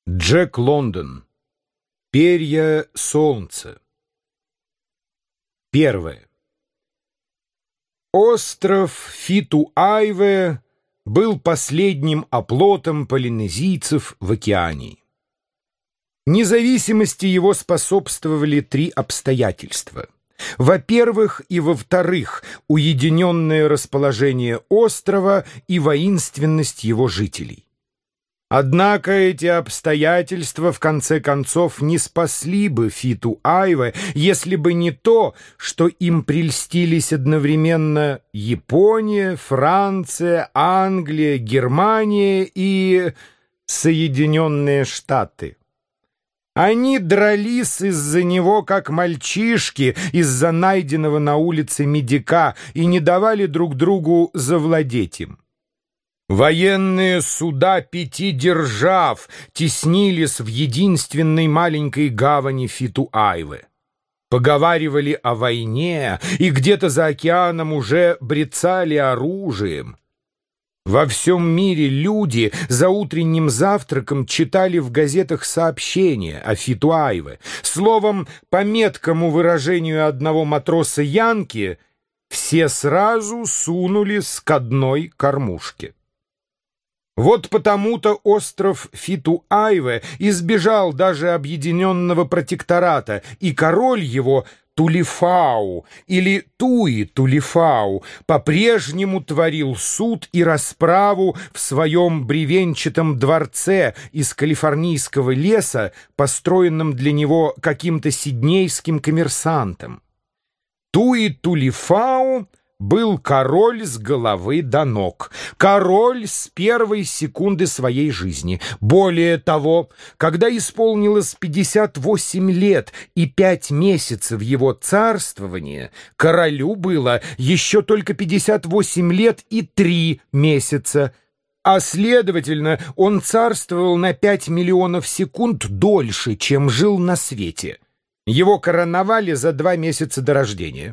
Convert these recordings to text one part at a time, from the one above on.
Джек Лондон. Перья солнца. Первое. Остров Фиту-Айве был последним оплотом полинезийцев в Океании. Независимости его способствовали три обстоятельства. Во-первых и во-вторых, уединенное расположение острова и воинственность его жителей. Однако эти обстоятельства в конце концов не спасли бы Фиту-Айве, если бы не то, что им прельстились одновременно Япония, Франция, Англия, Германия и Соединенные Штаты. Они дрались из-за него, как мальчишки, из-за найденного на улице медика, и не давали друг другу завладеть им. Военные суда 5 держав теснились в единственной маленькой гавани Фиту-Айве. Поговаривали о войне, и где-то за океаном уже брецали оружием. Во всем мире люди за утренним завтраком читали в газетах сообщения о Фиту-Айве. Словом, по меткому выражению одного матроса Янки, все сразу сунулись к одной кормушке. Вот потому-то остров Фиту-Айве избежал даже объединенного протектората, и король его, Тулифау или Туи-Тулифау, по-прежнему творил суд и расправу в своем бревенчатом дворце из калифорнийского леса, построенном для него каким-то сиднейским коммерсантом. Туи-Тулифау был король с головы до ног, король с первой секунды своей жизни. Более того, когда исполнилось 58 лет и 5 месяцев его царствования, королю было еще только 58 лет и 3 месяца, а следовательно, он царствовал на 5 миллионов секунд дольше, чем жил на свете. Его короновали за 2 месяца до рождения.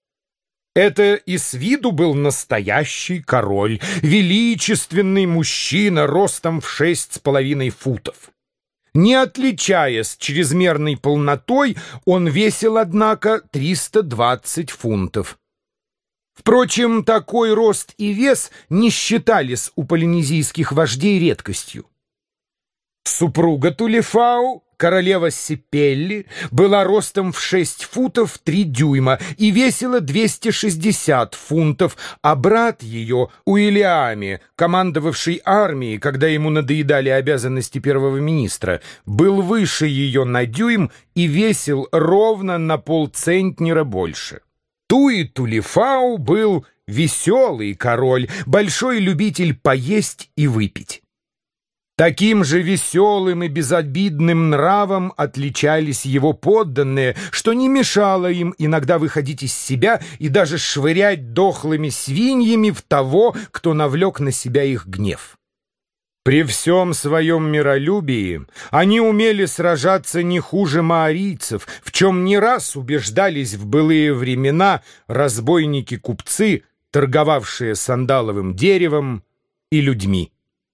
Это и с виду был настоящий король, величественный мужчина ростом в 6,5 футов. Не отличаясь чрезмерной полнотой, он весил, однако, 320 фунтов. Впрочем, такой рост и вес не считались у полинезийских вождей редкостью. Супруга Тулифау, королева Сипелли, была ростом в 6 футов 3 дюйма и весила 260 фунтов, а брат ее, Уильями, командовавший армией, когда ему надоедали обязанности первого министра, был выше ее на дюйм и весил ровно на полцентнера больше. Туи-Тулифау был веселый король, большой любитель поесть и выпить. Таким же веселым и безобидным нравом отличались его подданные, что не мешало им иногда выходить из себя и даже швырять дохлыми свиньями в того, кто навлек на себя их гнев. При всем своем миролюбии они умели сражаться не хуже маорийцев, в чем не раз убеждались в былые времена разбойники-купцы, торговавшие сандаловым деревом и людьми.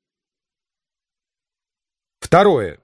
Второе.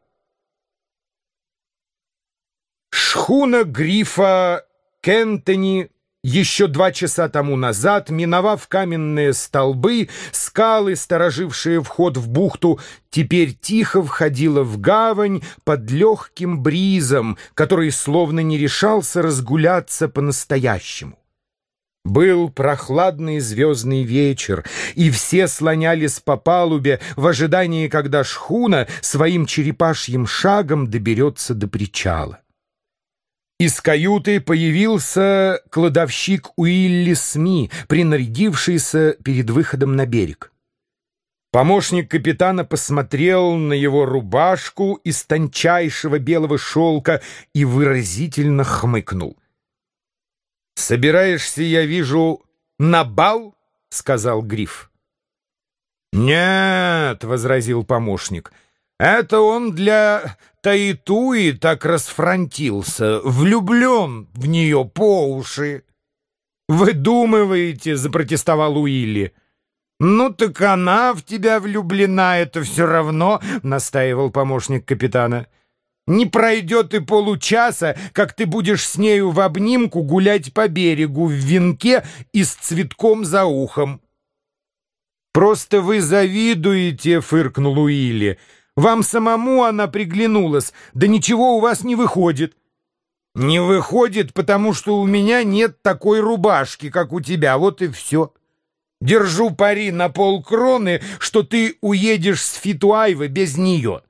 Шхуна Грифа Кентони еще 2 часа тому назад, миновав каменные столбы, скалы, сторожившие вход в бухту, теперь тихо входила в гавань под легким бризом, который словно не решался разгуляться по-настоящему. Был прохладный звездный вечер, и все слонялись по палубе в ожидании, когда шхуна своим черепашьим шагом доберется до причала. Из каюты появился кладовщик Уилли Сми, принарядившийся перед выходом на берег. Помощник капитана посмотрел на его рубашку из тончайшего белого шелка и выразительно хмыкнул. «Собираешься, я вижу, на бал?» — сказал Гриф. «Нет», — возразил помощник, — «это он для Таитуи так расфрантился, влюблен в нее по уши». «Выдумываете», — запротестовал Уилли. «Ну так она в тебя влюблена, это все равно», — настаивал помощник капитана. «Не пройдет и получаса, как ты будешь с нею в обнимку гулять по берегу в венке и с цветком за ухом». «Просто вы завидуете», — фыркнул Уилли. «Вам самому она приглянулась, да ничего у вас не выходит». «Не выходит, потому что у меня нет такой рубашки, как у тебя, вот и все. Держу пари на полкроны, что ты уедешь с Фитуайвы без нее».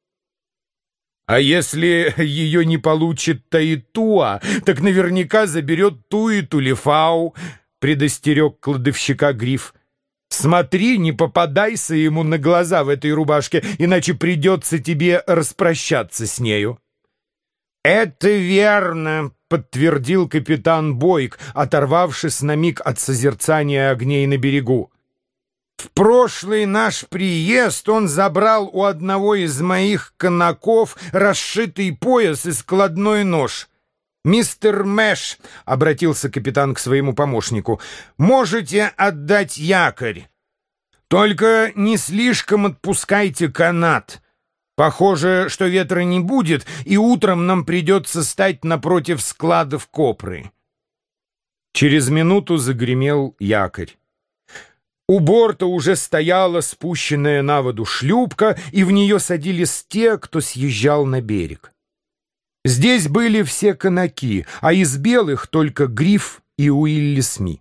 «А если ее не получит Таитуа, так наверняка заберет Туи-Тулифау», — предостерег кладовщика Гриф. «Смотри, не попадайся ему на глаза в этой рубашке, иначе придется тебе распрощаться с нею». «Это верно», — подтвердил капитан Бойк, оторвавшись на миг от созерцания огней на берегу. «В прошлый наш приезд он забрал у одного из моих конаков расшитый пояс и складной нож. «Мистер Мэш», — обратился капитан к своему помощнику, — «можете отдать якорь. Только не слишком отпускайте канат. Похоже, что ветра не будет, и утром нам придется стать напротив складов копры». Через минуту загремел якорь. У борта уже стояла спущенная на воду шлюпка, и в нее садились те, кто съезжал на берег. Здесь были все канаки, а из белых только Гриф и Уилли Сми.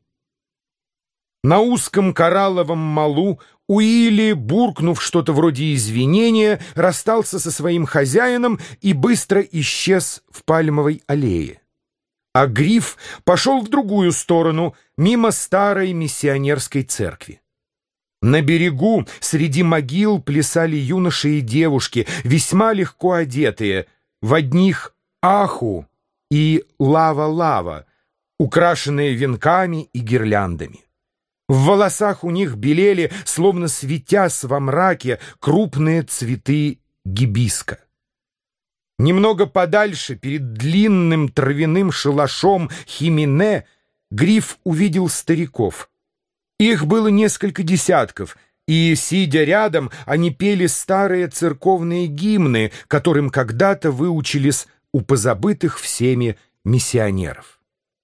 На узком коралловом малу Уилли, буркнув что-то вроде извинения, расстался со своим хозяином и быстро исчез в пальмовой аллее. А Гриф пошел в другую сторону, мимо старой миссионерской церкви. На берегу среди могил плясали юноши и девушки, весьма легко одетые, в одних аху и лава-лава, украшенные венками и гирляндами. В волосах у них белели, словно светясь во мраке, крупные цветы гибиска. Немного подальше, перед длинным травяным шалашом Химине, Гриф увидел стариков. Их было несколько десятков, и, сидя рядом, они пели старые церковные гимны, которым когда-то выучились у позабытых всеми миссионеров.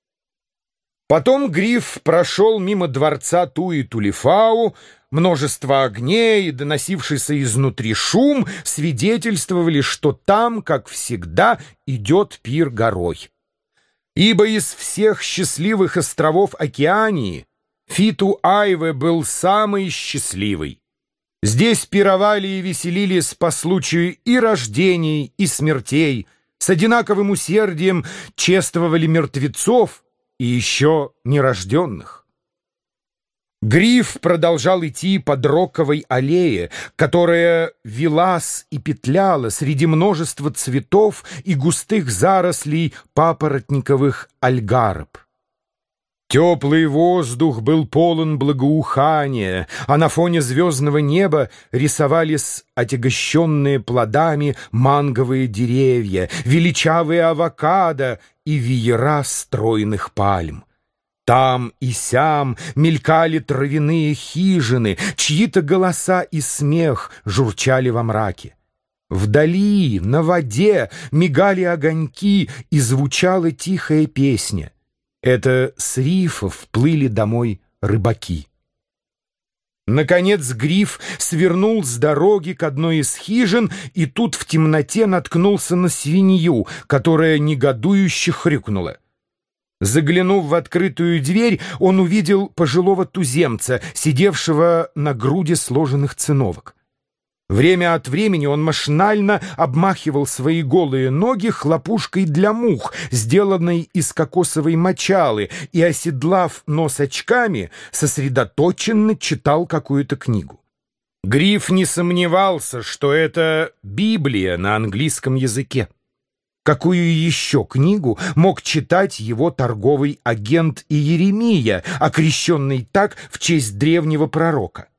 Потом Гриф прошел мимо дворца Туи-Тулифау. Множество огней и доносившийся изнутри шум свидетельствовали, что там, как всегда, идет пир горой. Ибо из всех счастливых островов Океании Фиту-Айве был самый счастливый. Здесь пировали и веселились по случаю и рождений, и смертей, с одинаковым усердием чествовали мертвецов и еще нерожденных. Гриф продолжал идти по Дроковой аллее, которая велась и петляла среди множества цветов и густых зарослей папоротниковых альгарб. Теплый воздух был полон благоухания, а на фоне звездного неба рисовались отягощенные плодами манговые деревья, величавые авокадо и веера стройных пальм. Там и сям мелькали травяные хижины, чьи-то голоса и смех журчали во мраке. Вдали, на воде, мигали огоньки, и звучала тихая песня. Это с рифов плыли домой рыбаки. Наконец Гриф свернул с дороги к одной из хижин, и тут в темноте наткнулся на свинью, которая негодующе хрюкнула. Заглянув в открытую дверь, он увидел пожилого туземца, сидевшего на груди сложенных циновок. Время от времени он машинально обмахивал свои голые ноги хлопушкой для мух, сделанной из кокосовой мочалы, и, оседлав нос очками, сосредоточенно читал какую-то книгу. Гриф не сомневался, что это Библия на английском языке. Какую еще книгу мог читать его торговый агент Иеремия, окрещенный так в честь древнего пророка?